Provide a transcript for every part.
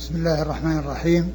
بسم الله الرحمن الرحيم.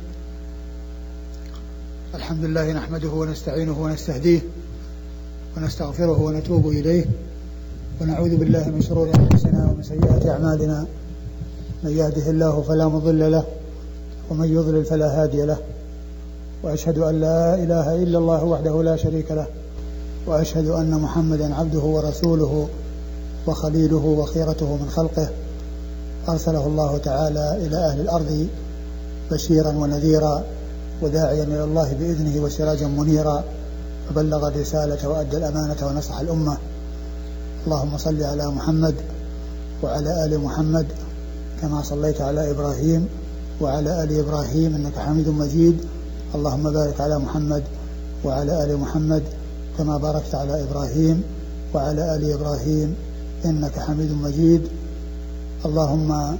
الحمد لله نحمده ونستعينه ونستهديه ونستغفره ونتوب إليه ونعوذ بالله من شرور أنفسنا ومن سيئات أعمالنا، من يهده الله فلا مضل له ومن يضلل فلا هادي له، وأشهد أن لا إله إلا الله وحده لا شريك له، وأشهد أن محمدا عبده ورسوله وخليله وخيرته من خلقه، أرسله الله تعالى إلى أهل الأرض بشيرا ونذيرا وداعيا إلى الله بإذنه وسراجا منيرا، فبلغ الرسالة وأدى الأمانة ونصح الأمة. اللهم صل على محمد وعلى آل محمد كما صليت على إبراهيم وعلى آل إبراهيم إنك حميد مجيد. اللهم بارك على محمد وعلى آل محمد كما باركت على إبراهيم وعلى آل إبراهيم إنك حميد مجيد. اللهم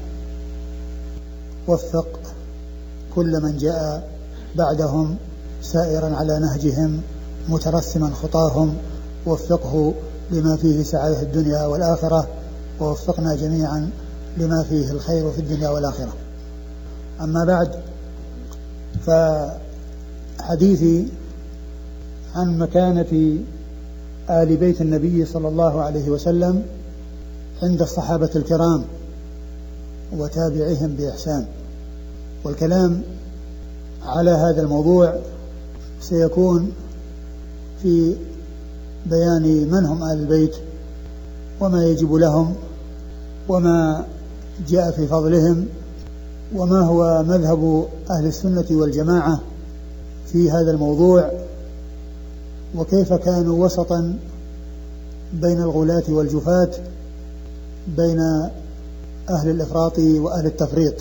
وفق كل من جاء بعدهم سائرا على نهجهم مترسما خطاهم، وفقه لما فيه سعادة الدنيا والآخرة، ووفقنا جميعا لما فيه الخير في الدنيا والآخرة. أما بعد، فحديثي عن مكانة آل بيت النبي صلى الله عليه وسلم عند الصحابة الكرام وتابعهم بإحسان، والكلام على هذا الموضوع سيكون في بيان من هم آل البيت وما يجب لهم وما جاء في فضلهم وما هو مذهب أهل السنة والجماعة في هذا الموضوع، وكيف كانوا وسطا بين الغلاة والجفاة، بين أهل الإفراط وأهل التفريط.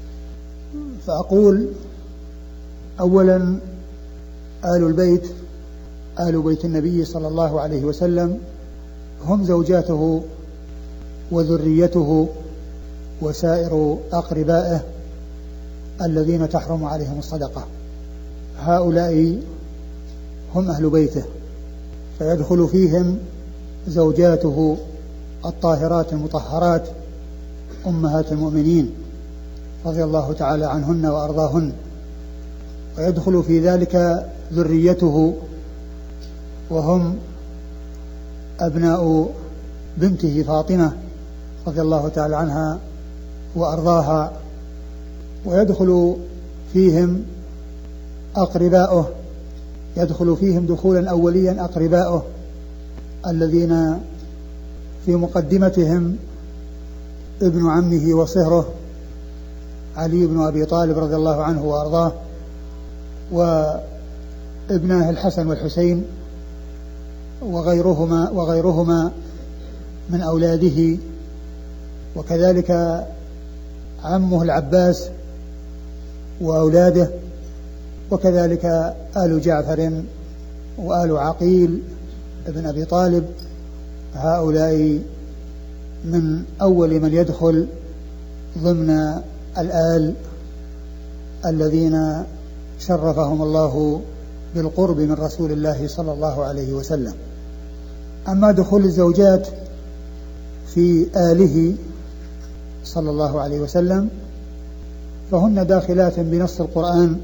فأقول أولا: آل البيت، آل بيت النبي صلى الله عليه وسلم هم زوجاته وذريته وسائر أقربائه الذين تحرم عليهم الصدقة، هؤلاء هم أهل بيته، فيدخل فيهم زوجاته الطاهرات المطهرات أمهات المؤمنين رضي الله تعالى عنهن وأرضاهن، ويدخل في ذلك ذريته وهم أبناء بنته فاطمة رضي الله تعالى عنها وأرضاها، ويدخل فيهم أقرباؤه، يدخل فيهم دخولا أوليا أقرباؤه الذين في مقدمتهم ابن عمه وصهره علي بن أبي طالب رضي الله عنه وأرضاه، وابناه الحسن والحسين وغيرهما من أولاده، وكذلك عمه العباس وأولاده، وكذلك آل جعفر وآل عقيل ابن أبي طالب، هؤلاء من أول من يدخل ضمن الآل الذين شرفهم الله بالقرب من رسول الله صلى الله عليه وسلم. أما دخول الزوجات في آله صلى الله عليه وسلم فهن داخلات بنص القرآن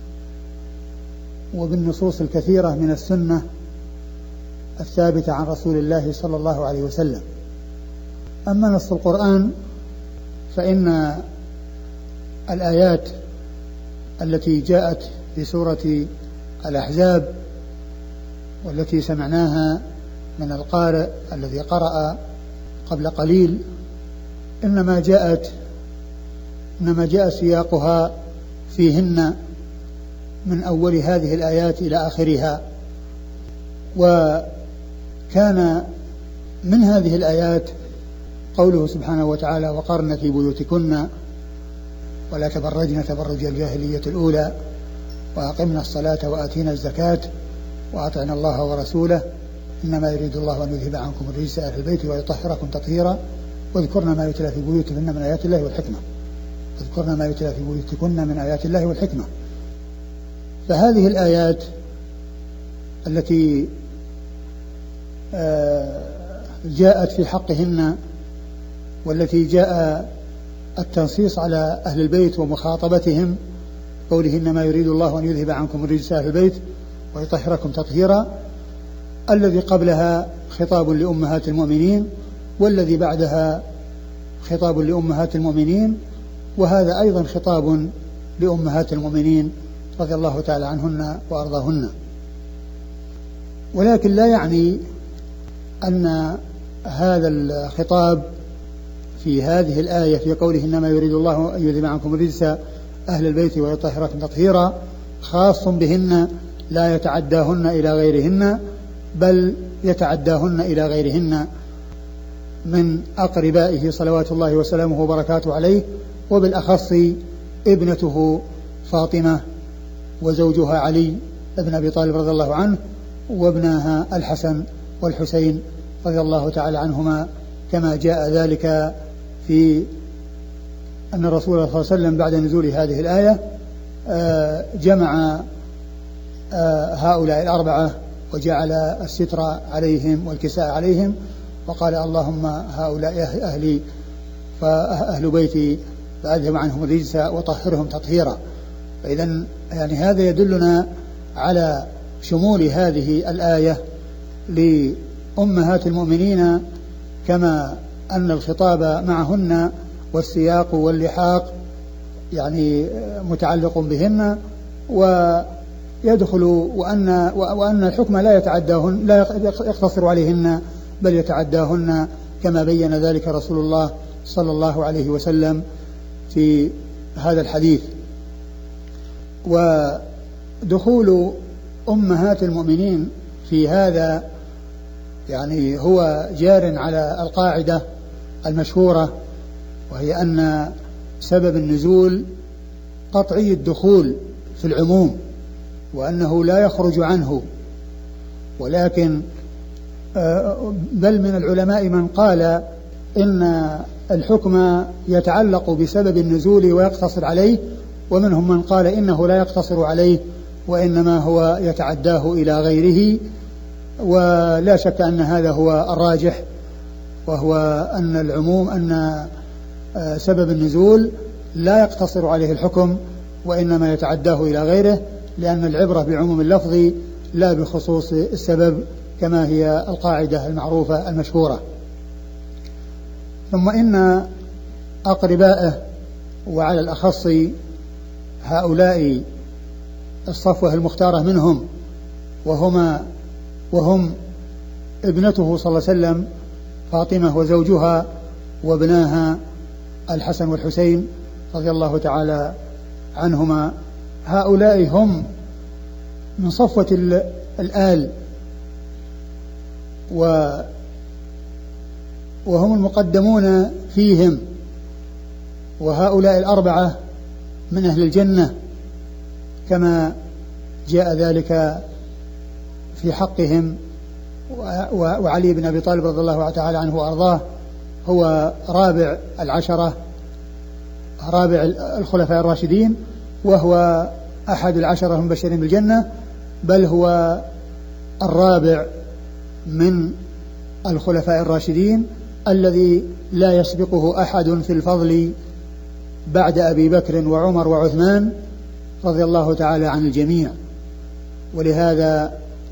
وبالنصوص الكثيرة من السنة الثابتة عن رسول الله صلى الله عليه وسلم. أما نص القرآن فإن الآيات التي جاءت في سورة الأحزاب والتي سمعناها من القارئ الذي قرأ قبل قليل إنما جاء سياقها فيهن من أول هذه الآيات إلى آخرها، وكان من هذه الآيات قوله سبحانه وتعالى: وقرن في بيوتكن ولا تبرجن تبرج الجاهلية الأولى وأقمنا الصلاة وآتينا الزكاة وأطعنا الله ورسوله إنما يريد الله أن يذهب عنكم الرجس أهل البيت ويطهركم تطهيرا واذكرن ما يتلى في بيوتكن من آيات الله والحكمة، واذكرن ما يتلى في بيوتكن من آيات الله والحكمة. فهذه الآيات التي جاءت في حقهن والتي جاء التنصيص على أهل البيت ومخاطبتهم، قوله إنما يريد الله أن يذهب عنكم الرجس أهل البيت ويطهركم تطهيرا. الذي قبلها خطاب لأمهات المؤمنين، والذي بعدها خطاب لأمهات المؤمنين، وهذا أيضا خطاب لأمهات المؤمنين رضي الله تعالى عنهن وأرضاهن. ولكن لا يعني أن هذا الخطاب في هذه الآية في قوله إنما يريد الله أن يذهب عنكم الرجس أهل البيت ويطهركم تطهيرا خاص بهن لا يتعداهن إلى غيرهن، بل يتعداهن إلى غيرهن من أقربائه صلوات الله وسلامه وبركاته عليه، وبالأخص ابنته فاطمة وزوجها علي بن أبي طالب رضي الله عنه، وابنها الحسن والحسين رضي الله تعالى عنهما، كما جاء ذلك في أن الرسول صلى الله عليه وسلم بعد نزول هذه الآية جمع هؤلاء الأربعة وجعل الستر عليهم والكساء عليهم، وقال اللهم هؤلاء أهلي فأهل بيتي فأذهب عنهم الرجس وطهرهم تطهيرا. فإذا يعني هذا يدلنا على شمول هذه الآية لأمهات المؤمنين، كما أن الخطاب معهن والسياق واللحاق يعني متعلق بهن، ويدخل وأن الحكم لا يتعداهن، لا يقتصر عليهن بل يتعداهن، كما بين ذلك رسول الله صلى الله عليه وسلم في هذا الحديث. ودخول أمهات المؤمنين في هذا يعني هو جار على القاعدة المشهورة، وهي أن سبب النزول قطعي الدخول في العموم، وأنه لا يخرج عنه. ولكن بل من العلماء من قال إن الحكم يتعلق بسبب النزول ويقتصر عليه، ومنهم من قال إنه لا يقتصر عليه وإنما هو يتعداه إلى غيره. ولا شك أن هذا هو الراجح، وهو أن العموم أن سبب النزول لا يقتصر عليه الحكم وإنما يتعداه إلى غيره، لأن العبرة بعموم اللفظ لا بخصوص السبب، كما هي القاعدة المعروفة المشهورة. ثم إن أقربائه وعلى الأخص هؤلاء الصفوة المختارة منهم وهم ابنته صلى الله عليه وسلم فاطمة وزوجها وابناها الحسن والحسين رضي الله تعالى عنهما، هؤلاء هم من صفوة الآل، وهم المقدمون فيهم، وهؤلاء الأربعة من أهل الجنة كما جاء ذلك في حقهم. وعلي بن أبي طالب رضي الله تعالى عنه وأرضاه هو رابع الخلفاء الراشدين، وهو أحد العشرة المبشرين بالجنة، بل هو الرابع من الخلفاء الراشدين الذي لا يسبقه أحد في الفضل بعد أبي بكر وعمر وعثمان رضي الله تعالى عن الجميع. ولهذا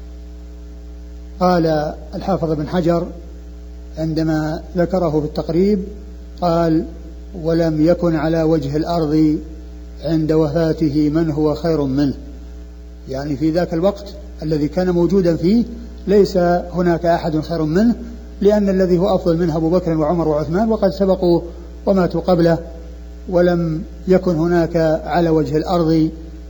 قال الحافظ بن حجر عندما ذكره في التقريب، قال ولم يكن على وجه الأرض عند وفاته من هو خير منه، يعني في ذاك الوقت الذي كان موجودا فيه ليس هناك أحد خير منه، لأن الذي هو أفضل منه أبو بكر وعمر وعثمان وقد سبقوا وماتوا قبله، ولم يكن هناك على وجه الأرض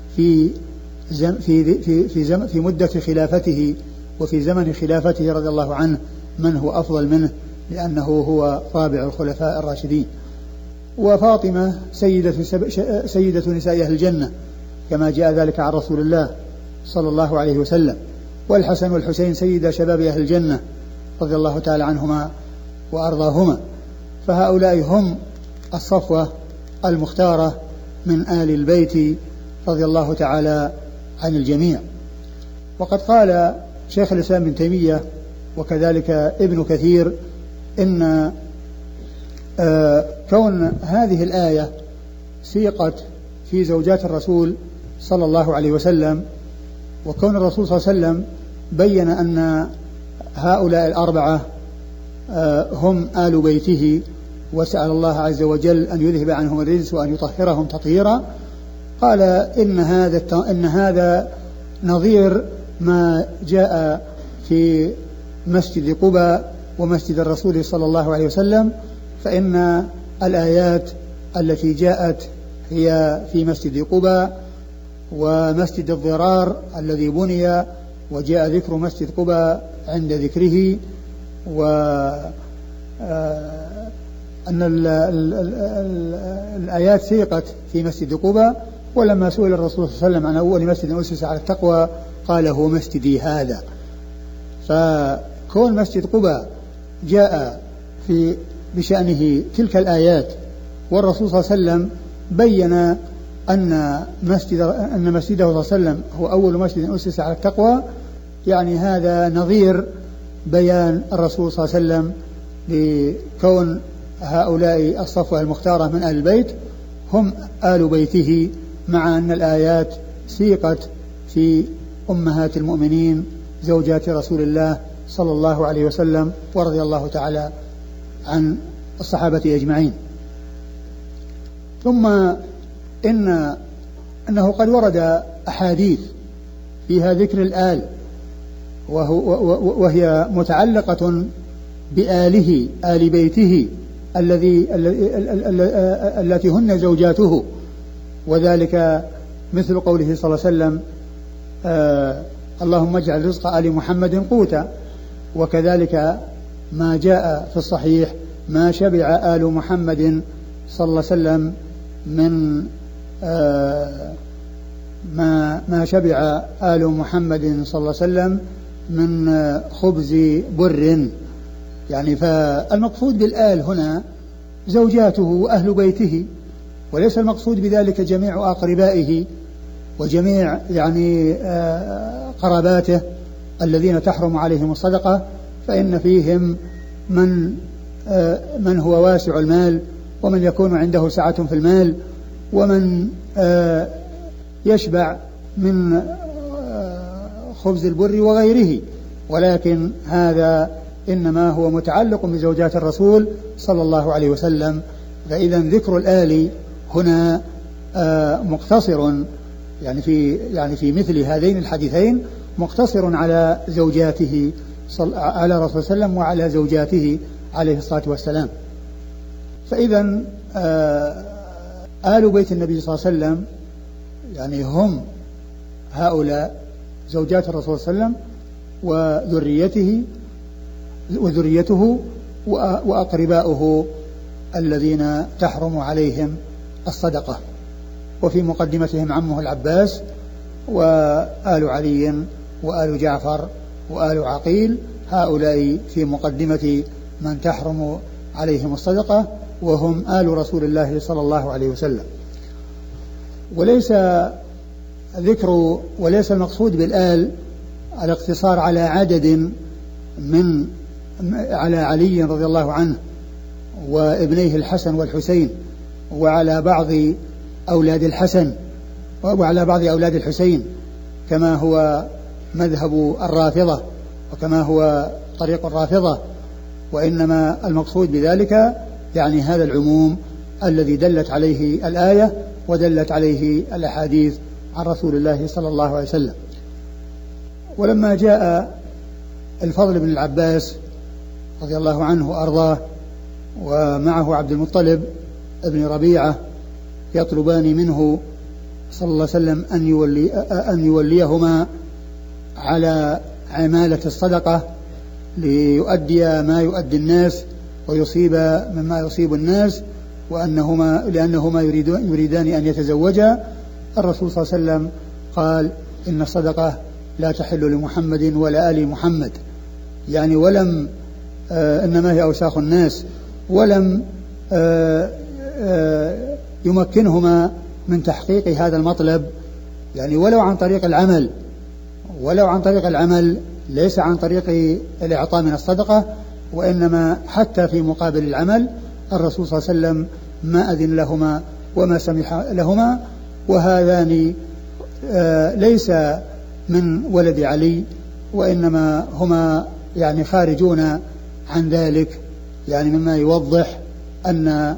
في مدة خلافته وفي زمن خلافته رضي الله عنه من هو أفضل منه، لأنه هو رابع الخلفاء الراشدين. وفاطمة سيدة نساء أهل الجنة كما جاء ذلك عن رسول الله صلى الله عليه وسلم. والحسن والحسين سيد شباب أهل الجنة رضي الله تعالى عنهما وأرضاهما. فهؤلاء هم الصفوة المختارة من آل البيت رضي الله تعالى عن الجميع. وقد قال شيخ الإسلام ابن تيمية وكذلك ابن كثير إن كون هذه الآية سيقت في زوجات الرسول صلى الله عليه وسلم، وكون الرسول صلى الله عليه وسلم بين أن هؤلاء الأربعة هم آل بيته، وسأل الله عز وجل أن يذهب عنهم الرجس وأن يطهرهم تطهيرا، قال إن هذا نظير ما جاء في مسجد قباء ومسجد الرسول صلى الله عليه وسلم، فإن الآيات التي جاءت هي في مسجد قباء ومسجد الضرار الذي بني وجاء ذكر مسجد قباء عند ذكره، وأن الآيات سيقت في مسجد قباء. ولما سئل الرسول صلى الله عليه وسلم عن أول مسجد أسس على التقوى قال هو مسجدي هذا. فكون مسجد قباء جاء بشأنه تلك الآيات، والرسول صلى الله عليه وسلم بين أن مسجده صلى الله عليه وسلم هو أول مسجد أسس على التقوى، يعني هذا نظير بيان الرسول صلى الله عليه وسلم بكون هؤلاء الصفوة المختارة من آل البيت هم آل بيته، مع أن الآيات سيقت في أمهات المؤمنين زوجات رسول الله صلى الله عليه وسلم، ورضي الله تعالى عن الصحابة أجمعين. ثم إنه قد ورد أحاديث فيها ذكر الآل، وهي متعلقة بآله آل بيته التي هن زوجاته، وذلك مثل قوله صلى الله عليه وسلم اللهم اجعل رزق آل محمد قوتا، وكذلك ما جاء في الصحيح ما شبع آل محمد صلى الله عليه وسلم من ما شبع آل محمد صلى الله عليه وسلم من خبز بر. يعني فالمقصود بالآل هنا زوجاته وأهل بيته، وليس المقصود بذلك جميع أقربائه وجميع يعني قراباته الذين تحرم عليهم الصدقة، فإن فيهم من هو واسع المال، ومن يكون عنده سعة في المال، ومن يشبع من خبز البر وغيره، ولكن هذا إنما هو متعلق بزوجات الرسول صلى الله عليه وسلم. فإذا ذكر الآل هنا مقتصر يعني في مثل هذين الحديثين مقتصر على زوجاته على رسول الله صلى الله عليه وسلم وعلى زوجاته عليه الصلاة والسلام. فإذا آل بيت النبي صلى الله عليه وسلم يعني هم هؤلاء زوجات الرسول صلى الله عليه وسلم وذريته وأقرباؤه الذين تحرم عليهم الصدقة، وفي مقدمتهم عمه العباس وآل علي وآل جعفر وآل عقيل، هؤلاء في مقدمة من تحرم عليهم الصدقة، وهم آل رسول الله صلى الله عليه وسلم. وليس المقصود بالآل الاقتصار على عدد على علي رضي الله عنه وابنيه الحسن والحسين، وعلى بعض أولاد الحسن وعلى بعض أولاد الحسين، كما هو مذهب الرافضة وكما هو طريق الرافضة، وإنما المقصود بذلك يعني هذا العموم الذي دلت عليه الآية ودلت عليه الأحاديث عن رسول الله صلى الله عليه وسلم. ولما جاء الفضل بن العباس رضي الله عنه وأرضاه ومعه عبد المطلب ابن ربيعة يطلبان منه صلى الله عليه وسلم أن يوليهما على عمالة الصدقة ليؤدي ما يؤدي الناس ويصيب مما يصيب الناس، لأنهما يريدان أن يتزوجا. الرسول صلى الله عليه وسلم قال إن الصدقة لا تحل لمحمد ولا آل محمد، يعني ولم إنما هي أوساخ الناس، ولم يمكنهما من تحقيق هذا المطلب، يعني ولو عن طريق العمل ليس عن طريق الإعطاء من الصدقة، وإنما حتى في مقابل العمل الرسول صلى الله عليه وسلم ما أذن لهما وما سمح لهما، وهذان ليس من ولد علي، وإنما هما يعني خارجون عن ذلك، يعني مما يوضح أن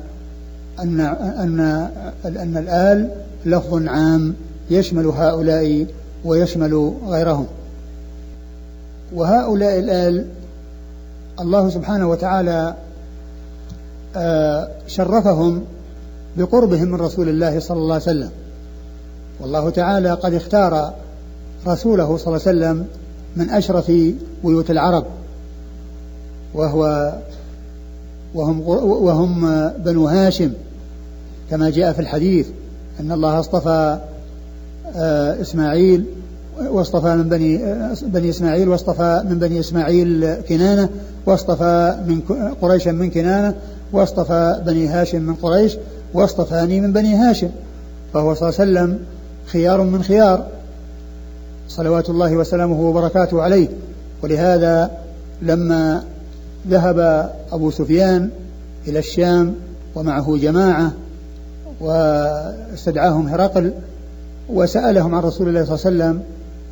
الآل لفظ عام يشمل هؤلاء ويشمل غيرهم. وهؤلاء الآل الله سبحانه وتعالى شرفهم بقربهم من رسول الله صلى الله عليه وسلم، والله تعالى قد اختار رسوله صلى الله عليه وسلم من أشرف بيوت العرب، وهم بنو هاشم، كما جاء في الحديث أن الله اصطفى إسماعيل، واصطفى من بني إسماعيل، واصطفى من بني إسماعيل كنانة، واصطفى من قريش من كنانة، واصطفى بني هاشم من قريش، واصطفاني من بني هاشم. فهو صلى الله عليه وسلم خيار من خيار صلوات الله وسلامه وبركاته عليه. ولهذا لما ذهب أبو سفيان إلى الشام ومعه جماعة واستدعاهم هرقل وسألهم عن رسول الله صلى الله عليه وسلم،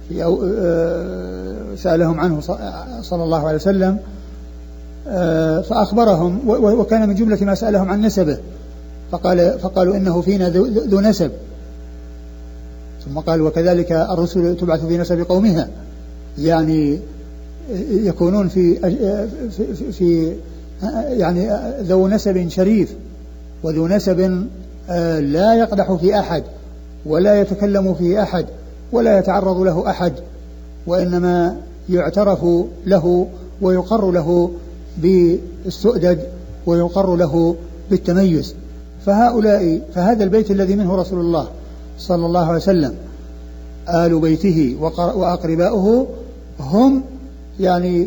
سألهم عنه صلى الله عليه وسلم، فأخبرهم، وكان من جملة ما سألهم عن نسبه، فقالوا إنه فينا ذو نسب. ثم قال وكذلك الرسل تبعث في نسب قومها، يعني يكونون في يعني ذو نسب شريف وذو نسب لا يقدح في أحد ولا يتكلم فيه أحد ولا يتعرض له أحد، وإنما يعترف له ويقر له بالسؤدد ويقر له بالتميز. فهذا البيت الذي منه رسول الله صلى الله عليه وسلم آل بيته وأقرباؤه هم يعني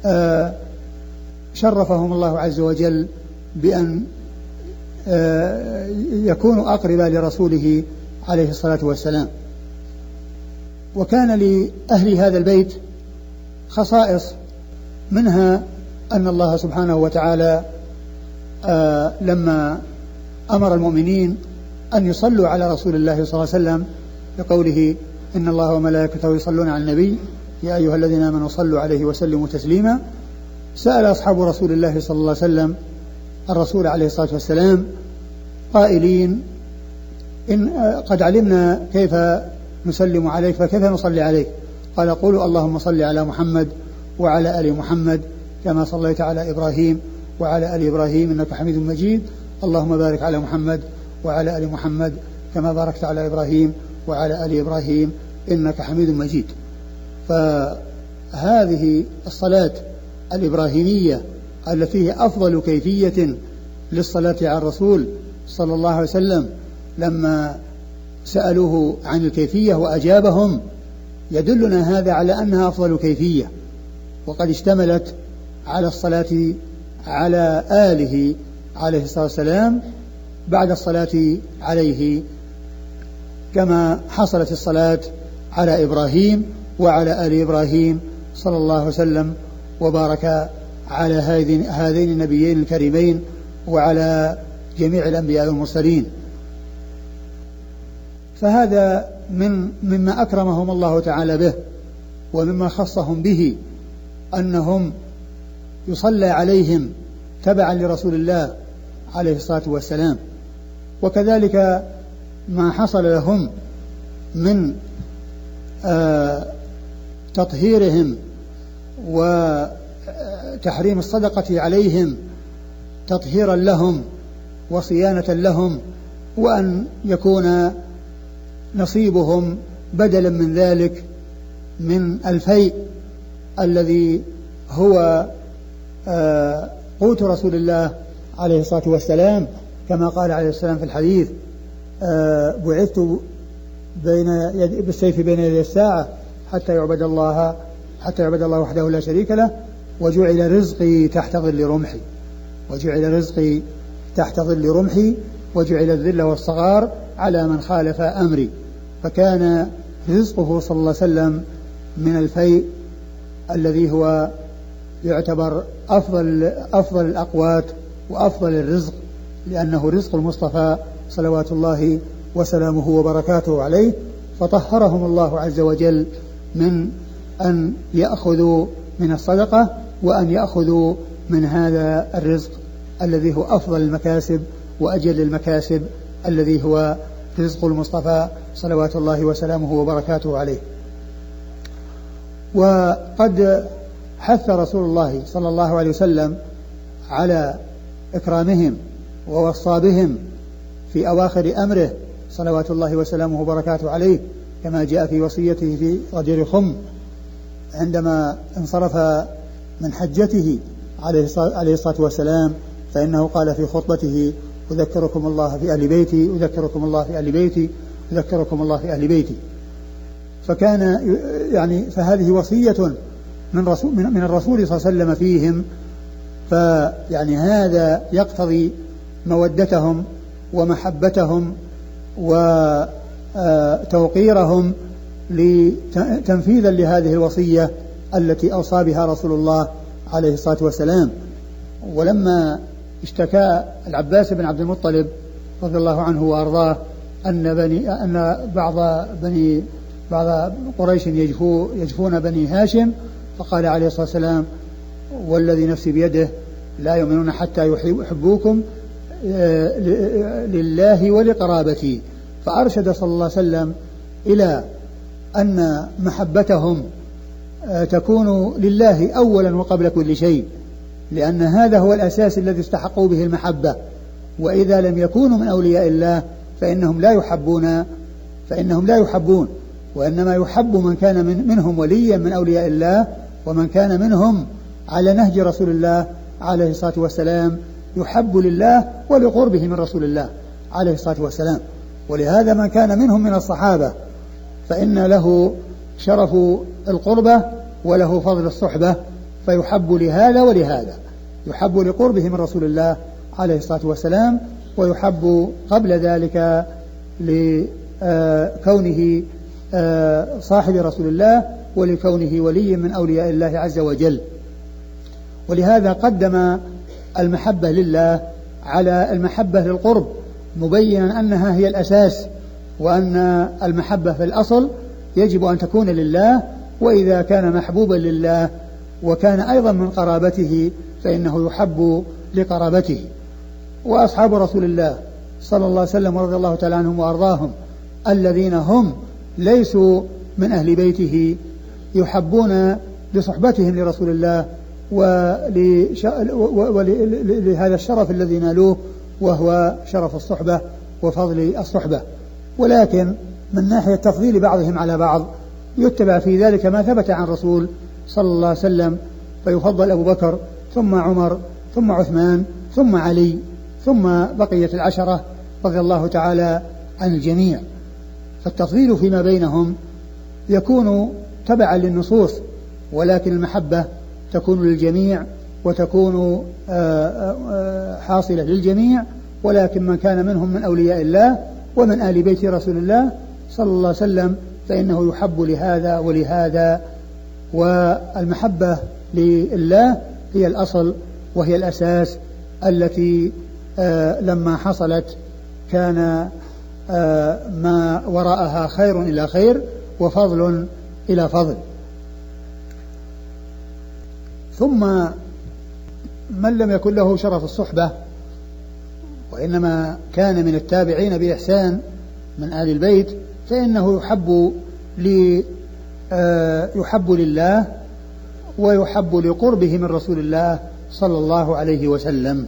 شرفهم الله عز وجل بأن يكونوا أقربا لرسوله عليه الصلاة والسلام. وكان لأهل هذا البيت خصائص، منها أن الله سبحانه وتعالى لما أمر المؤمنين أن يصلوا على رسول الله صلى الله عليه وسلم بقوله إن الله وملائكته يصلون على النبي يا أيها الذين آمنوا صلوا عليه وسلموا تسليما، سأل أصحاب رسول الله صلى الله عليه وسلم الرسول عليه الصلاة والسلام قائلين إن قد علمنا كيف نسلم عليك فكيف نصلي عليك؟ قال قولوا اللهم صل على محمد وعلى آل محمد كما صليت على إبراهيم وعلى آل إبراهيم إنك حميد مجيد، اللهم بارك على محمد وعلى آل محمد كما باركت على إبراهيم وعلى آل إبراهيم إنك حميد مجيد. فهذه الصلاة الإبراهيمية التي هي أفضل كيفية للصلاة على الرسول صلى الله عليه وسلم، لما سألوه عن الكيفية وأجابهم، يدلنا هذا على أنها أفضل كيفية، وقد اشتملت على الصلاة على آله عليه الصلاة والسلام بعد الصلاة عليه، كما حصلت الصلاة على إبراهيم وعلى آل إبراهيم صلى الله عليه وسلم وبارك على هذين النبيين الكريمين وعلى جميع الأنبياء والمرسلين. فهذا مما أكرمهم الله تعالى به ومما خصهم به، أنهم يصلى عليهم تبعا لرسول الله عليه الصلاة والسلام. وكذلك ما حصل لهم من تطهيرهم وتحريم الصدقة عليهم تطهيرا لهم وصيانة لهم، وأن يكون نصيبهم بدلا من ذلك من الفيء الذي هو قوت رسول الله عليه الصلاة والسلام، كما قال عليه السلام في الحديث بعثت بالسيف بين يدي الساعة حتى يعبد الله وحده لا شريك له، وجعل رزقي تحت ظل رمحي، وجعل رزقي تحت ظل رمحي، وجعل الذل والصغار على من خالف أمري. فكان رزقه صلى الله عليه وسلم من الفيء الذي هو يعتبر أفضل الأقوات وأفضل الرزق لأنه رزق المصطفى صلوات الله وسلامه وبركاته عليه، فطهرهم الله عز وجل من أن يأخذوا من الصدقة وأن يأخذوا من هذا الرزق الذي هو أفضل المكاسب وأجل المكاسب، الذي هو رزق المصطفى صلوات الله وسلامه وبركاته عليه. وقد حث رسول الله صلى الله عليه وسلم على إكرامهم ووصى بهم في أواخر أمره صلوات الله وسلامه وبركاته عليه، كما جاء في وصيته في غدير خم عندما انصرف من حجته عليه الصلاة والسلام، فإنه قال في خطبته: أذكركم الله في أهل بيتي، أذكركم الله في أهل بيتي، أذكركم الله في أهل بيتي. فكان فهذه وصية من الرسول صلى الله عليه وسلم فيهم، فيعني هذا يقتضي مودتهم ومحبتهم وتوقيرهم تنفيذا لهذه الوصية التي أوصى بها رسول الله عليه الصلاة والسلام. ولما اشتكى العباس بن عبد المطلب رضي الله عنه وأرضاه أن بعض قريش يجفون بني هاشم، فقال عليه الصلاة والسلام: والذي نفسي بيده لا يؤمنون حتى يحبوكم لله ولقرابتي. فأرشد صلى الله عليه وسلم إلى أن محبتهم تكون لله أولا وقبل كل شيء، لأن هذا هو الأساس الذي استحقوا به المحبة، وإذا لم يكونوا من أولياء الله فإنهم لا يحبون، وإنما يحب من كان منهم وليا من أولياء الله، ومن كان منهم على نهج رسول الله عليه الصلاة والسلام يحب لله ولقربه من رسول الله عليه الصلاة والسلام. ولهذا من كان منهم من الصحابة فإن له شرف القربة وله فضل الصحبة، فيحب لهذا ولهذا، يحب لقربه من رسول الله عليه الصلاة والسلام، ويحب قبل ذلك لكونه صاحب رسول الله ولكونه ولي من أولياء الله عز وجل. ولهذا قدم المحبة لله على المحبة للقرب، مبينا أنها هي الأساس، وأن المحبة في الأصل يجب أن تكون لله، وإذا كان محبوبا لله وكان أيضا من قرابته فإنه يحب لقرابته. وأصحاب رسول الله صلى الله عليه وسلم ورضي الله تعالى عنهم وأرضاهم الذين هم ليسوا من أهل بيته يحبون لصحبتهم لرسول الله ولهذا الشرف الذي نالوه، وهو شرف الصحبة وفضل الصحبة. ولكن من ناحية تفضيل بعضهم على بعض يتبع في ذلك ما ثبت عن الرسول صلى الله عليه وسلم، فيفضل أبو بكر ثم عمر ثم عثمان ثم علي ثم بقية العشرة رضي الله تعالى عن الجميع. فالتفضيل فيما بينهم يكون تبعا للنصوص، ولكن المحبة تكون للجميع وتكون حاصلة للجميع، ولكن من كان منهم من أولياء الله ومن آل بيت رسول الله صلى الله عليه وسلم فإنه يحب لهذا ولهذا. والمحبة لله هي الأصل وهي الأساس التي لما حصلت كان ما وراءها خير إلى خير وفضل إلى فضل. ثم من لم يكن له شرف الصحبة وإنما كان من التابعين بإحسان من آل البيت فإنه يحب لله ويحب لقربه من رسول الله صلى الله عليه وسلم.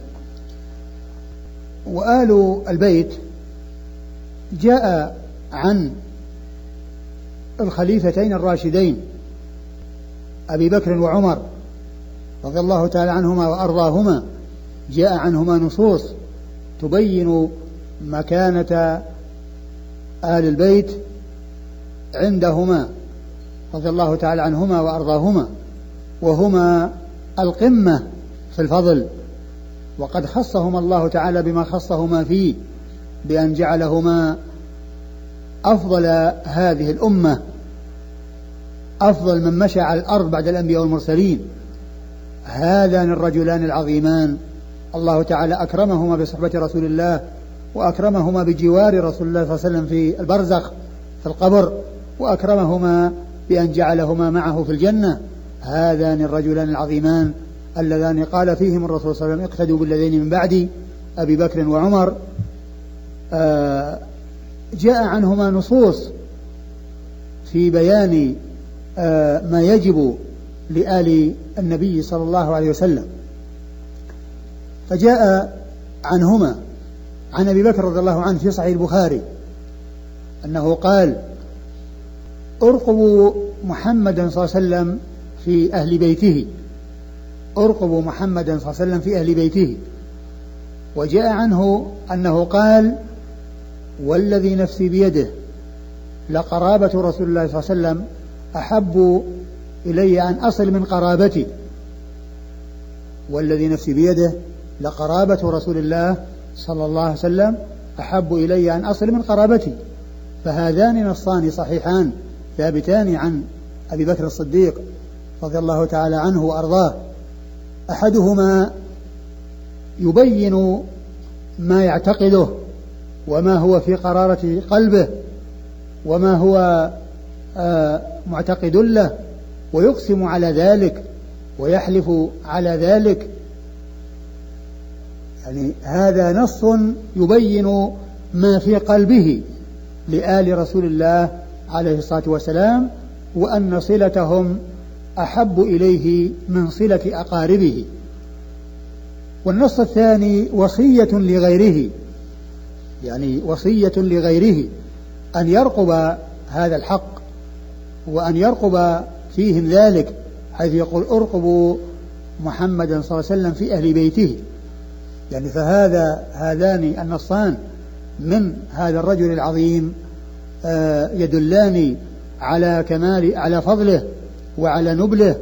وآل البيت جاء عن الخليفتين الراشدين أبي بكر وعمر رضي الله تعالى عنهما وأرضاهما، جاء عنهما نصوص تبين مكانة آل البيت عندهما رضي الله تعالى عنهما وأرضاهما، وهما القمة في الفضل، وقد خصهما الله تعالى بما خصهما فيه، بأن جعلهما أفضل هذه الأمة، أفضل من مشى على الأرض بعد الأنبياء والمرسلين. هذان الرجلان العظيمان الله تعالى أكرمهما بصحبة رسول الله وأكرمهما بجوار رسول الله صلى الله عليه وسلم في البرزخ في القبر، وأكرمهما بأن جعلهما معه في الجنة. هذان الرجلان العظيمان اللذان قال فيهم الرسول صلى الله عليه وسلم اقتدوا بالذين من بعدي أبي بكر وعمر. جاء عنهما نصوص في بيان ما يجب لآل النبي صلى الله عليه وسلم. فجاء عنهما عن أبي بكر رضي الله عنه في صحيح البخاري أنه قال ارقبوا محمدا صلى الله عليه وسلم في أهل بيته، ارقبوا محمدا صلى الله عليه وسلم في أهل بيته. وجاء عنه أنه قال والذي نفسي بيده لقرابة رسول الله صلى الله عليه وسلم أحب إلي أن أصل من قرابتي، والذي نفسي بيده لقرابة رسول الله صلى الله عليه وسلم أحب إلي أن أصل من قرابتي. فهذان نصان صحيحان ثابتان عن أبي بكر الصديق رضي الله تعالى عنه وأرضاه. أحدهما يبين ما يعتقده وما هو في قرارة قلبه وما هو معتقد له، ويقسم على ذلك ويحلف على ذلك. يعني هذا نص يبين ما في قلبه لآل رسول الله عليه الصلاة والسلام، وأن صلتهم أحب إليه من صلة أقاربه. والنص الثاني وصية لغيره، يعني وصية لغيره أن يرقب هذا الحق وأن يرقب فيهم ذلك، حيث يقول ارقبوا محمدا صلى الله عليه وسلم في أهل بيته. يعني هذان النصان من هذا الرجل العظيم يدلان على كمال على فضله وعلى نبله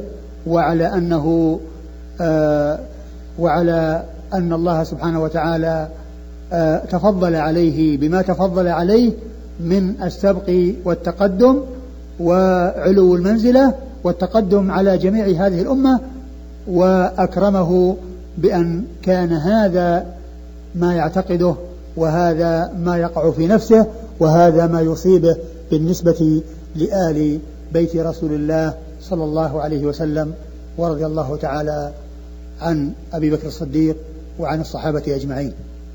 وعلى أن الله سبحانه وتعالى تفضل عليه بما تفضل عليه من السبق والتقدم وعلو المنزلة والتقدم على جميع هذه الأمة، وأكرمه بأن كان هذا ما يعتقده وهذا ما يقع في نفسه وهذا ما يصيبه بالنسبة لآل بيت رسول الله صلى الله عليه وسلم. ورضي الله تعالى عن أبي بكر الصديق وعن الصحابة أجمعين.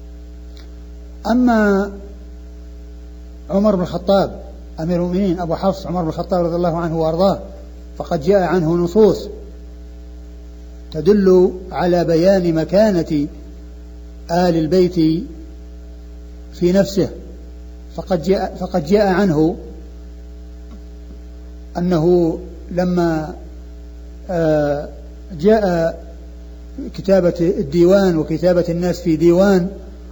أما عمر بن الخطاب أمير المؤمنين أبو حفص عمر بن الخطاب رضي الله عنه وأرضاه، فقد جاء عنه نصوص تدل على بيان مكانة آل البيت في نفسه. فقد جاء عنه أنه لما جاء كتابة الديوان وكتابة الناس في ديوان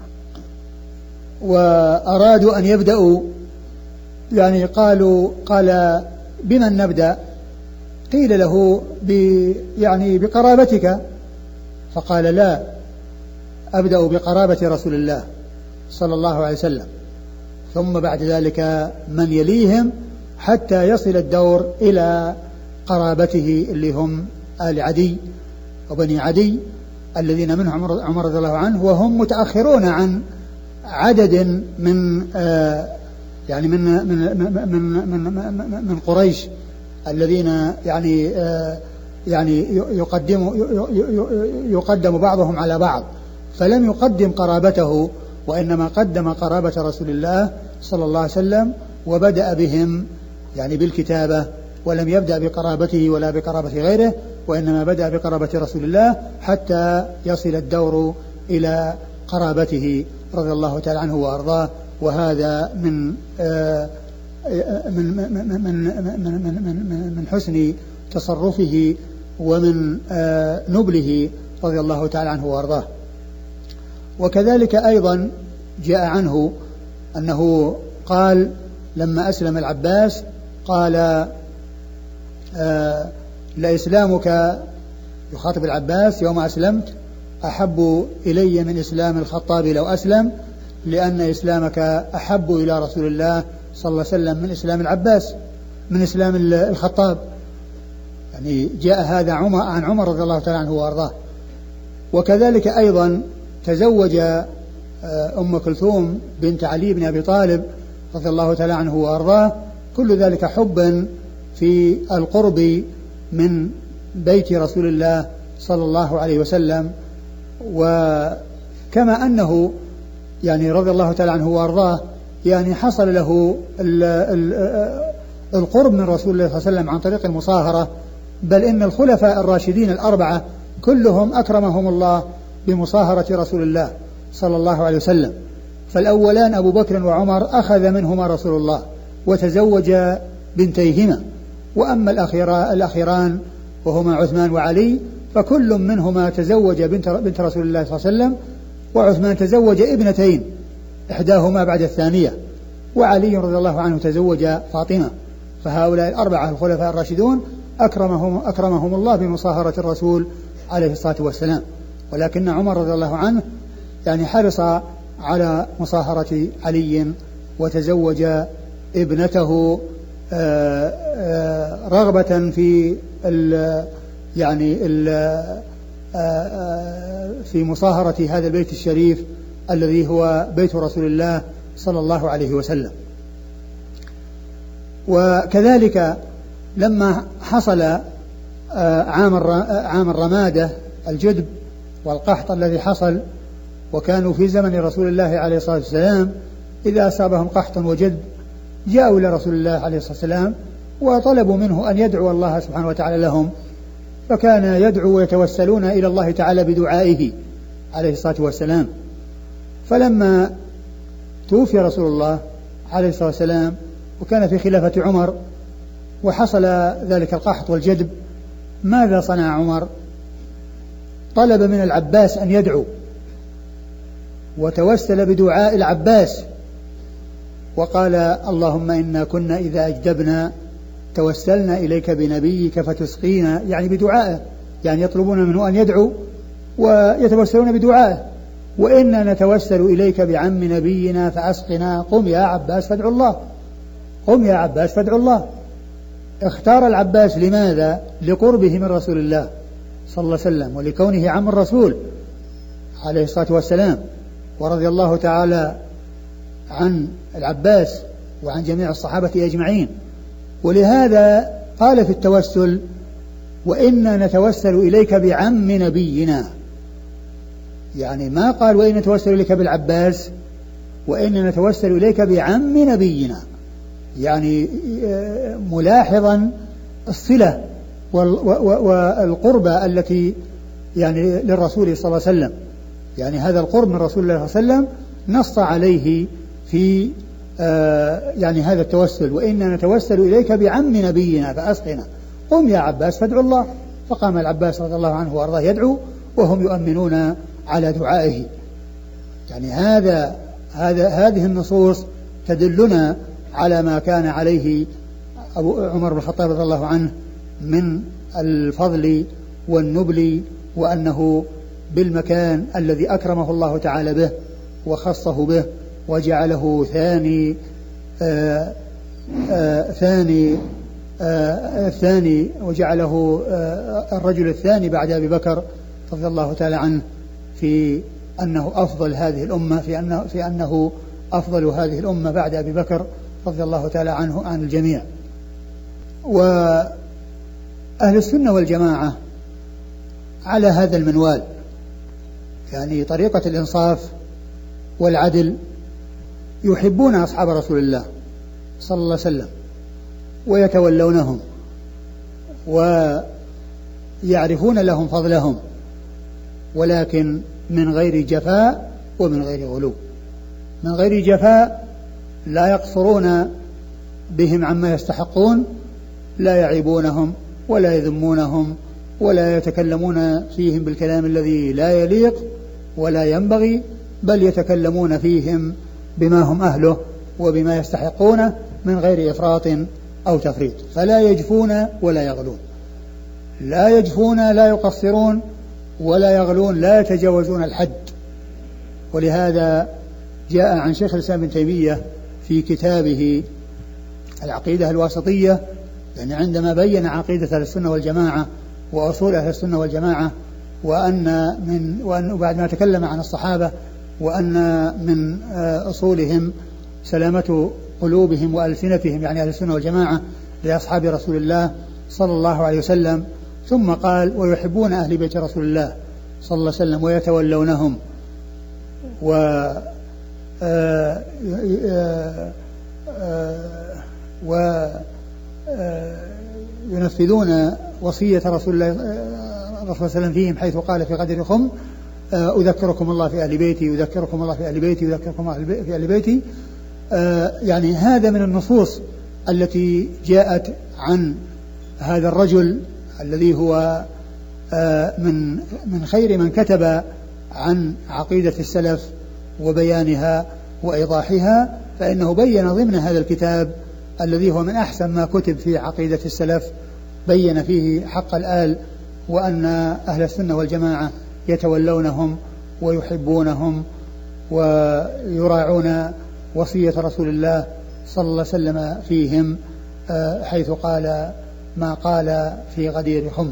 وأرادوا أن يبدأوا، يعني قال بمن نبدأ؟ قيل له يعني بقرابتك، فقال لا، أبدأ بقرابة رسول الله صلى الله عليه وسلم، ثم بعد ذلك من يليهم حتى يصل الدور إلى قرابته اللي هم آل عدي وبني عدي الذين منهم عمر رضي الله عنه، وهم متأخرون عن عدد من يعني من قريش الذين يعني يقدم بعضهم على بعض، فلم يقدم قرابته وإنما قدم قرابة رسول الله صلى الله عليه وسلم وبدأ بهم يعني بالكتابة، ولم يبدأ بقرابته ولا بقرابة غيره، وإنما بدأ بقرابة رسول الله حتى يصل الدور إلى قرابته رضي الله تعالى عنه وأرضاه. وهذا من حسن تصرفه ومن نبله رضي الله تعالى عنه وأرضاه. وكذلك أيضا جاء عنه أنه قال لما أسلم العباس قال لإسلامك، يخاطب العباس يوم أسلمت، أحب إلي من إسلام الخطاب لو أسلم، لأن إسلامك أحب إلى رسول الله صلى الله عليه وسلم من إسلام العباس من إسلام الخطاب. يعني جاء هذا عن عمر رضي الله تعالى عنه وأرضاه. وكذلك أيضا تزوج أم كلثوم بنت علي بن أبي طالب رضي الله تعالى عنه وأرضاه، كل ذلك حبا في القرب من بيت رسول الله صلى الله عليه وسلم. وكما أنه يعني رضي الله تعالى عنه وأرضاه يعني حصل له القرب من رسول الله صلى الله عليه وسلم عن طريق المصاهرة، بل إن الخلفاء الراشدين الأربعة كلهم أكرمهم الله بمصاهرة رسول الله صلى الله عليه وسلم. فالأولان أبو بكر وعمر أخذ منهما رسول الله وتزوج بنتيهما، وأما الأخيران وهما عثمان وعلي فكل منهما تزوج بنت رسول الله صلى الله عليه وسلم، وعثمان تزوج ابنتين إحداهما بعد الثانية، وعلي رضي الله عنه تزوج فاطمة. فهؤلاء الأربعة الخلفاء الراشدون أكرمهم الله بمصاهرة الرسول عليه الصلاة والسلام. ولكن عمر رضي الله عنه يعني حرص على مصاهرة علي وتزوج ابنته رغبة في في مصاهرة هذا البيت الشريف الذي هو بيت رسول الله صلى الله عليه وسلم. وكذلك لما حصل عام الرمادة الجدب والقحط الذي حصل، وكانوا في زمن رسول الله عليه الصلاة والسلام إذا أصابهم قحط وجدب جاءوا إلى رسول الله عليه الصلاة والسلام وطلبوا منه أن يدعو الله سبحانه وتعالى لهم، فكان يدعو ويتوسلون إلى الله تعالى بدعائه عليه الصلاة والسلام. فلما توفي رسول الله عليه الصلاة والسلام وكان في خلافة عمر وحصل ذلك القحط والجدب، ماذا صنع عمر؟ طلب من العباس أن يدعو وتوسل بدعاء العباس وقال اللهم إنا كنا إذا أجدبنا توسلنا إليك بنبيك فتسقينا، يعني بدعائه، يعني يطلبون منه أن يدعو ويتوسلون بدعائه. وإنا نتوسل إليك بعم نبينا فأسقنا، قم يا عباس فادعو الله، قم يا عباس فادعو الله. اختار العباس لماذا؟ لقربه من رسول الله صلى الله عليه وسلم ولكونه عم الرسول عليه الصلاة والسلام. ورضي الله تعالى عن العباس وعن جميع الصحابة أجمعين. ولهذا قال في التوسل وإنا نتوسل إليك بعم نبينا، يعني ما قال وإنا نتوسل إليك بالعباس، وإنا نتوسل إليك بعم نبينا، يعني ملاحظا الصلة والقربة التي يعني للرسول صلى الله عليه وسلم، يعني هذا القرب من رسول الله صلى الله عليه وسلم نص عليه في يعني هذا التوسل، وإنا نتوسل إليك بعم نبينا فأسقنا، قم يا عباس فادعو الله. فقام العباس رضي الله عنه وأرضاه يدعو وهم يؤمنون على دعائه. يعني هذه النصوص تدلنا على ما كان عليه عمر بن الخطاب رضي الله عنه من الفضل والنبل، وأنه بالمكان الذي أكرمه الله تعالى به وخصه به وجعله ثاني وجعله الرجل الثاني بعد أبي بكر رضي الله تعالى عنه في أنه أفضل هذه الأمة، في أنه أفضل هذه الأمة بعد أبي بكر رضي الله تعالى عنه عن الجميع. وأهل السنة والجماعة على هذا المنوال، يعني طريقة الإنصاف والعدل، يحبون أصحاب رسول الله صلى الله عليه وسلم ويتولونهم ويعرفون لهم فضلهم، ولكن من غير جفاء ومن غير غلو. من غير جفاء، لا يقصرون بهم عما يستحقون، لا يعيبونهم ولا يذمونهم ولا يتكلمون فيهم بالكلام الذي لا يليق ولا ينبغي، بل يتكلمون فيهم بما هم أهله وبما يستحقونه من غير إفراط أو تفريط. فلا يجفون ولا يغلون، لا يجفون لا يقصرون ولا يغلون، لا يتجاوزون الحد. ولهذا جاء عن شيخ الإسلام ابن تيمية في كتابه العقيدة الواسطية، يعني عندما بين عقيدة أهل السنة والجماعة وأصول أهل السنة والجماعة وبعد ما تكلم عن الصحابة وأن من أصولهم سلامة قلوبهم وألسنتهم، يعني أهل السنة والجماعة لأصحاب رسول الله صلى الله عليه وسلم، ثم قال ويحبون أهل بيت رسول الله صلى الله عليه وسلم ويتولونهم وينفذون وصية رسول الله صلى الله عليه وسلم فيهم، حيث قال في غدر خم أذكركم الله في أهل بيتي، أذكركم الله في أهل بيتي، أذكركم الله في أهل بيتي. يعني هذا من النصوص التي جاءت عن هذا الرجل الذي هو من خير من كتب عن عقيدة السلف وبيانها وإيضاحها، فإنه بين ضمن هذا الكتاب الذي هو من أحسن ما كتب في عقيدة السلف، بين فيه حق الآل، وأن أهل السنة والجماعة يتولونهم ويحبونهم ويراعون وصية رسول الله صلى الله عليه وسلم فيهم، حيث قال ما قال في غدير خم.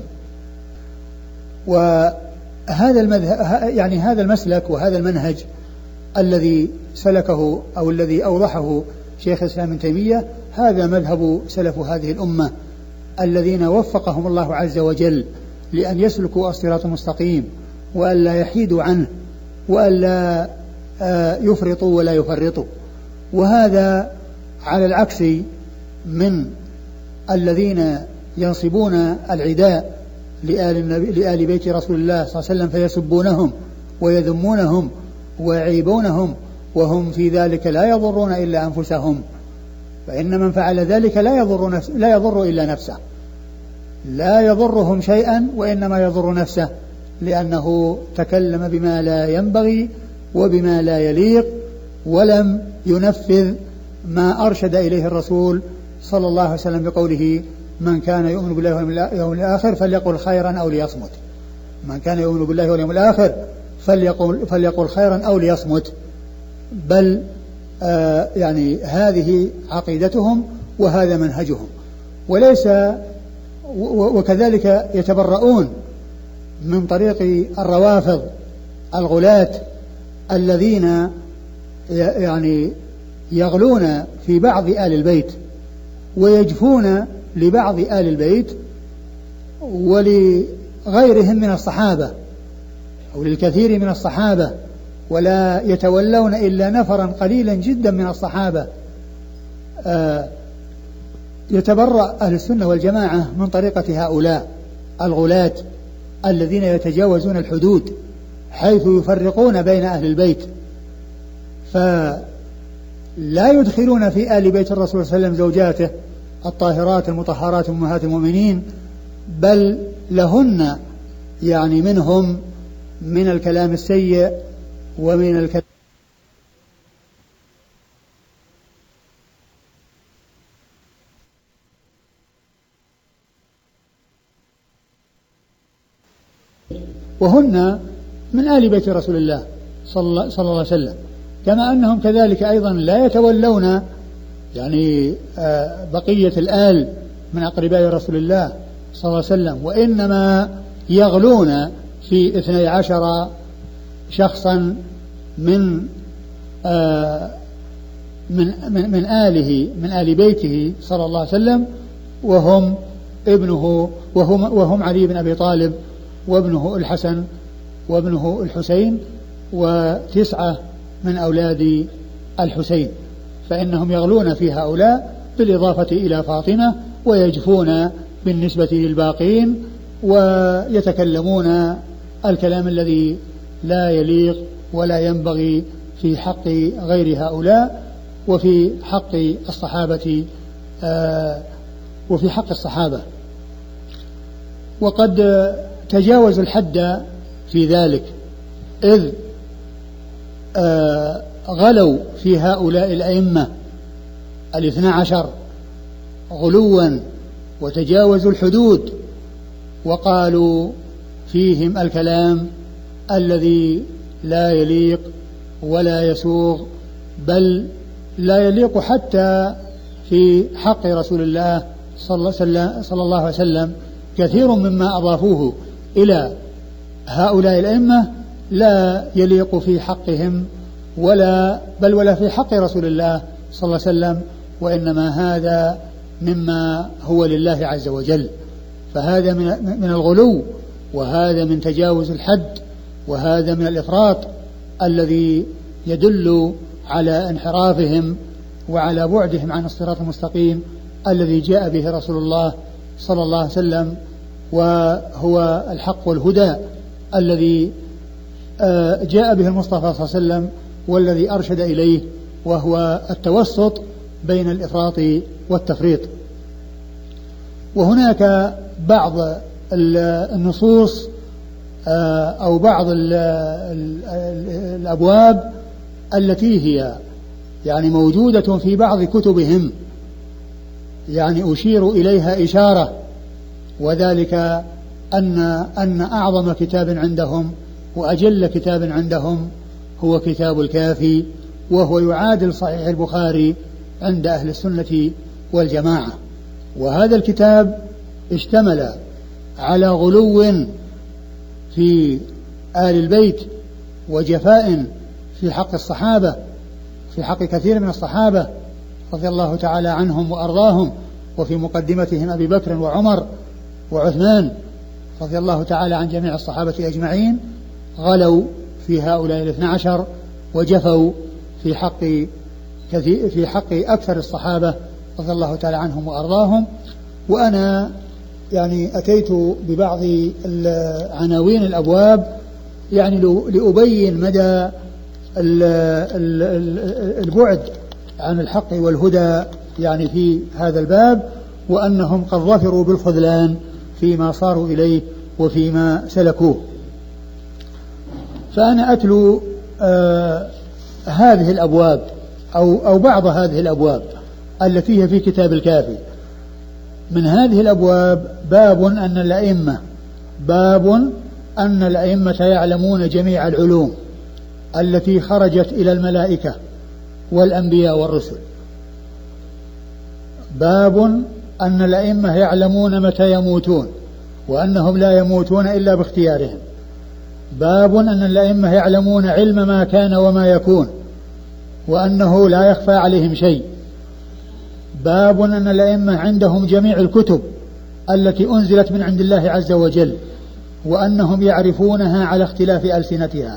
يعني هذا المسلك وهذا المنهج الذي سلكه أو الذي أوضحه شيخ الإسلام ابن تيمية، هذا مذهب سلف هذه الأمة الذين وفقهم الله عز وجل لأن يسلكوا الصراط المستقيم وألا يحيدوا عنه وألا يفرطوا ولا يفرطوا. وهذا على العكس من الذين ينصبون العداء لآل بيت رسول الله صلى الله عليه وسلم فيسبونهم ويذمونهم ويعيبونهم، وهم في ذلك لا يضرون إلا أنفسهم، فإن من فعل ذلك لا يضر إلا نفسه، لا يضرهم شيئا وإنما يضر نفسه، لأنه تكلم بما لا ينبغي وبما لا يليق، ولم ينفذ ما أرشد إليه الرسول صلى الله عليه وسلم بقوله من كان يؤمن بالله واليوم الآخر فليقل خيرا أو ليصمت. من كان يؤمن بالله واليوم الآخر فليقل خيرا أو ليصمت. بل يعني هذه عقيدتهم وهذا منهجهم، وليس وكذلك يتبرؤون من طريق الروافض الغلاة الذين يعني يغلون في بعض آل البيت ويجفون لبعض آل البيت ولغيرهم من الصحابة أو للكثير من الصحابة، ولا يتولون إلا نفرا قليلا جدا من الصحابة. يتبرأ أهل السنة والجماعة من طريقة هؤلاء الغلاة الذين يتجاوزون الحدود حيث يفرقون بين أهل البيت، فلا يدخلون في آل بيت الرسول صلى الله عليه وسلم زوجاته الطاهرات المطهرات أمهات المؤمنين، بل لهن يعني منهم من الكلام السيء ومن الكلام وهن من آل بيت رسول الله صلى الله عليه وسلم، كما أنهم كذلك أيضا لا يتولون يعني بقية الآل من أقرباء رسول الله صلى الله عليه وسلم، وإنما يغلون في 12 شخصا من آله من آل بيته صلى الله عليه وسلم، وهم ابنه وهم علي بن أبي طالب وابنه الحسن وابنه الحسين و9 من أولاد الحسين، فإنهم يغلون في هؤلاء بالإضافة إلى فاطمة، ويجفون بالنسبة للباقين، ويتكلمون الكلام الذي لا يليق ولا ينبغي في حق غير هؤلاء وفي حق الصحابة وقد تجاوزوا الحد في ذلك، إذ غلوا في هؤلاء الأئمة 12 غلوا وتجاوزوا الحدود، وقالوا فيهم الكلام الذي لا يليق ولا يسوغ، بل لا يليق حتى في حق رسول الله صلى الله عليه وسلم. كثير مما أضافوه إلى هؤلاء الأئمة لا يليق في حقهم ولا في حق رسول الله صلى الله عليه وسلم، وإنما هذا مما هو لله عز وجل. فهذا من الغلو، وهذا من تجاوز الحد، وهذا من الإفراط الذي يدل على انحرافهم وعلى بعدهم عن الصراط المستقيم الذي جاء به رسول الله صلى الله عليه وسلم، وهو الحق والهدى الذي جاء به المصطفى صلى الله عليه وسلم والذي أرشد إليه، وهو التوسط بين الإفراط والتفريط. وهناك بعض النصوص أو بعض الأبواب التي هي يعني موجودة في بعض كتبهم، يعني أشير إليها إشارة، وذلك أن أعظم كتاب عندهم وأجل كتاب عندهم هو كتاب الكافي، وهو يعادل صحيح البخاري عند أهل السنة والجماعة. وهذا الكتاب اشتمل على غلو في آل البيت وجفاء في حق الصحابة، في حق كثير من الصحابة رضي الله تعالى عنهم وأرضاهم، وفي مقدمتهم أبي بكر وعمر وعثمان رضي الله تعالى عن جميع الصحابة أجمعين. غلوا في هؤلاء 12 وجفوا في حق أكثر الصحابة رضي الله تعالى عنهم وأرضاهم. وأنا يعني أتيت ببعض عناوين الأبواب يعني لأبين مدى البعد عن الحق والهدى يعني في هذا الباب، وأنهم قد ظفروا بالخذلان فيما صاروا إليه وفيما سلكوه. فأنا أتلو هذه الأبواب أو بعض هذه الأبواب التي هي في كتاب الكافي. من هذه الأبواب باب أن الأئمة يعلمون جميع العلوم التي خرجت إلى الملائكة والأنبياء والرسل. باب أن الأئمة يعلمون متى يموتون وأنهم لا يموتون إلا باختيارهم. باب أن الأئمة يعلمون علم ما كان وما يكون وأنه لا يخفى عليهم شيء. باب أن الأئمة عندهم جميع الكتب التي أنزلت من عند الله عز وجل وأنهم يعرفونها على اختلاف ألسنتها.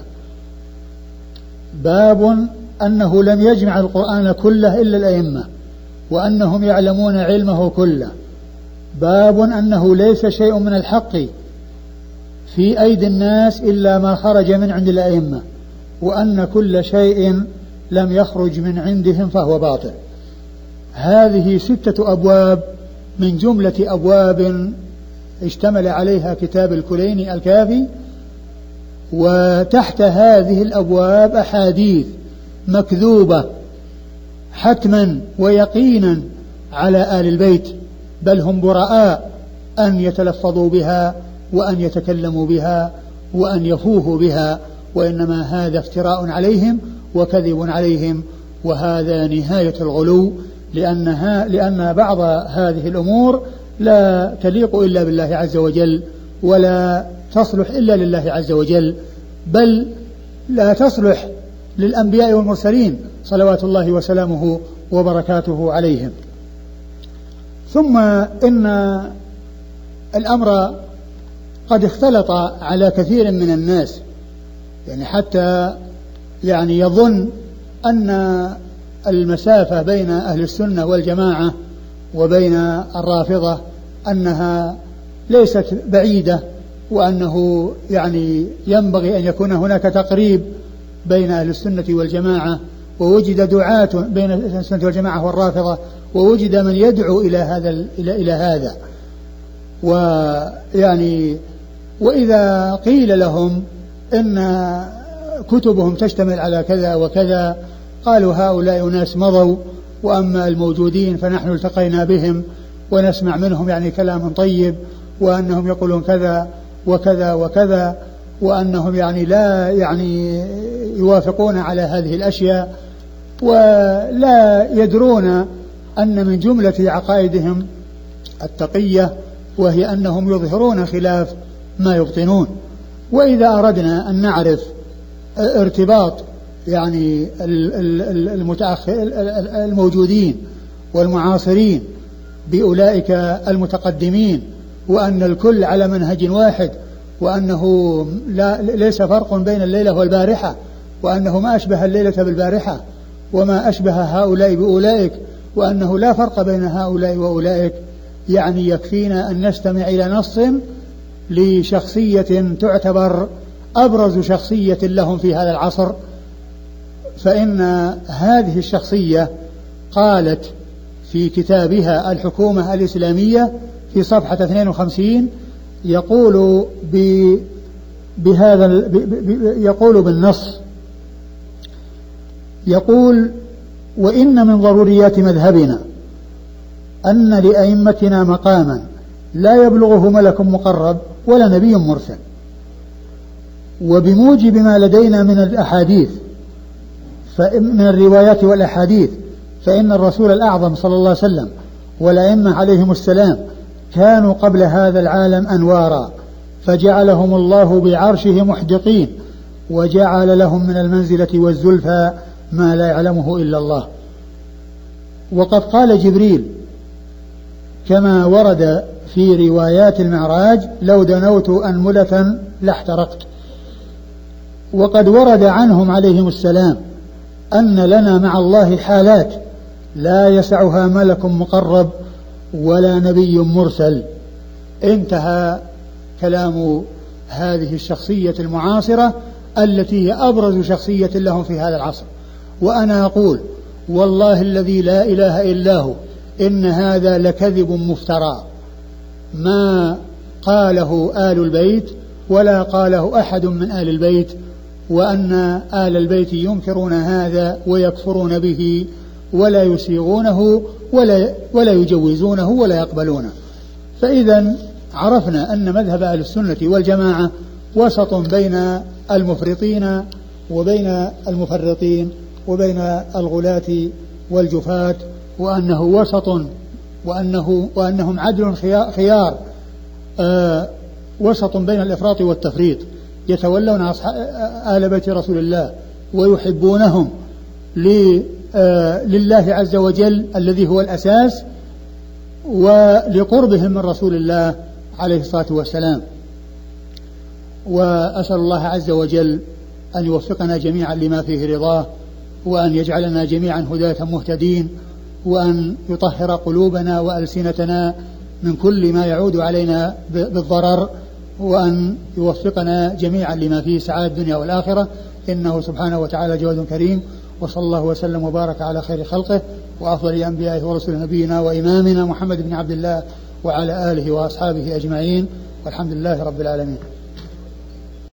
باب أنه لم يجمع القرآن كله إلا الأئمة وأنهم يعلمون علمه كله. باب أنه ليس شيء من الحق في أيدي الناس إلا ما خرج من عند الأئمة، وأن كل شيء لم يخرج من عندهم فهو باطل. هذه 6 أبواب من جملة أبواب اشتمل عليها كتاب الكليني الكافي. وتحت هذه الأبواب أحاديث مكذوبة حتما ويقينا على آل البيت، بل هم براء أن يتلفظوا بها وأن يتكلموا بها وأن يفوهوا بها، وإنما هذا افتراء عليهم وكذب عليهم، وهذا نهاية الغلو، لأن بعض هذه الأمور لا تليق إلا بالله عز وجل ولا تصلح إلا لله عز وجل، بل لا تصلح للأنبياء والمرسلين صلوات الله وسلامه وبركاته عليهم. ثم إن الأمر قد اختلط على كثير من الناس، يعني حتى يعني يظن أن المسافة بين أهل السنة والجماعة وبين الرافضة أنها ليست بعيدة، وأنه يعني ينبغي أن يكون هناك تقريب بين أهل السنة والجماعة، ووجد دعاة بين السنة والجماعة والرافضة، ووجد من يدعو إلى هذا. ويعني وإذا قيل لهم إن كتبهم تشتمل على كذا وكذا قالوا هؤلاء ناس مضوا، وأما الموجودين فنحن التقينا بهم ونسمع منهم يعني كلام طيب، وأنهم يقولون كذا وكذا وكذا، وأنهم يعني لا يعني يوافقون على هذه الأشياء، ولا يدرون أن من جملة عقائدهم التقية وهي أنهم يظهرون خلاف ما يبطنون. وإذا أردنا أن نعرف ارتباط يعني الموجودين والمعاصرين بأولئك المتقدمين، وأن الكل على منهج واحد، وأنه ليس فرق بين الليلة والبارحة، وأنه ما أشبه الليلة بالبارحة وما أشبه هؤلاء بأولئك، وأنه لا فرق بين هؤلاء وأولئك، يعني يكفينا أن نستمع إلى نص لشخصية تعتبر أبرز شخصية لهم في هذا العصر. فإن هذه الشخصية قالت في كتابها الحكومة الإسلامية في صفحة 52 يقول يقول بالنص، يقول: وإن من ضروريات مذهبنا أن لأئمتنا مقاما لا يبلغه ملك مقرب ولا نبي مرسل، وبموجب ما لدينا من الأحاديث من الروايات والأحاديث فإن الرسول الأعظم صلى الله عليه وسلم والأئمة عليهم السلام كانوا قبل هذا العالم أنوارا، فجعلهم الله بعرشه محدقين، وجعل لهم من المنزلة والزلفى ما لا يعلمه إلا الله. وقد قال جبريل كما ورد في روايات المعراج: لو دنوت أنملة لاحترقت. وقد ورد عنهم عليهم السلام أن لنا مع الله حالات لا يسعها ملك مقرب ولا نبي مرسل. انتهى كلام هذه الشخصية المعاصرة التي هي أبرز شخصية لهم في هذا العصر. وأنا أقول والله الذي لا إله إلا هو إن هذا لكذب مفترى، ما قاله آل البيت ولا قاله أحد من آل البيت، وأن آل البيت ينكرون هذا ويكفرون به ولا يسيغونه ولا يجوزونه ولا يقبلونه. فإذا عرفنا أن مذهب أهل السنة والجماعة وسط بين المفرطين وبين المفرطين وبين الغلاة والجفاة، وأنه وسط، وأنهم عدل خيار، وسط بين الإفراط والتفريط، يتولون آل بيت رسول الله ويحبونهم لله عز وجل الذي هو الأساس، ولقربهم من رسول الله عليه الصلاة والسلام. وأسأل الله عز وجل أن يوفقنا جميعا لما فيه رضاه، وأن يجعلنا جميعا هداة مهتدين، وأن يطهر قلوبنا وألسنتنا من كل ما يعود علينا بالضرر، وأن يوفقنا جميعا لما فيه سعادة الدنيا والآخرة، إنه سبحانه وتعالى جواد كريم. وصلى الله وسلم وبارك على خير خلقه وأفضل أنبيائه ورسول نبينا وإمامنا محمد بن عبد الله وعلى آله وأصحابه أجمعين، والحمد لله رب العالمين.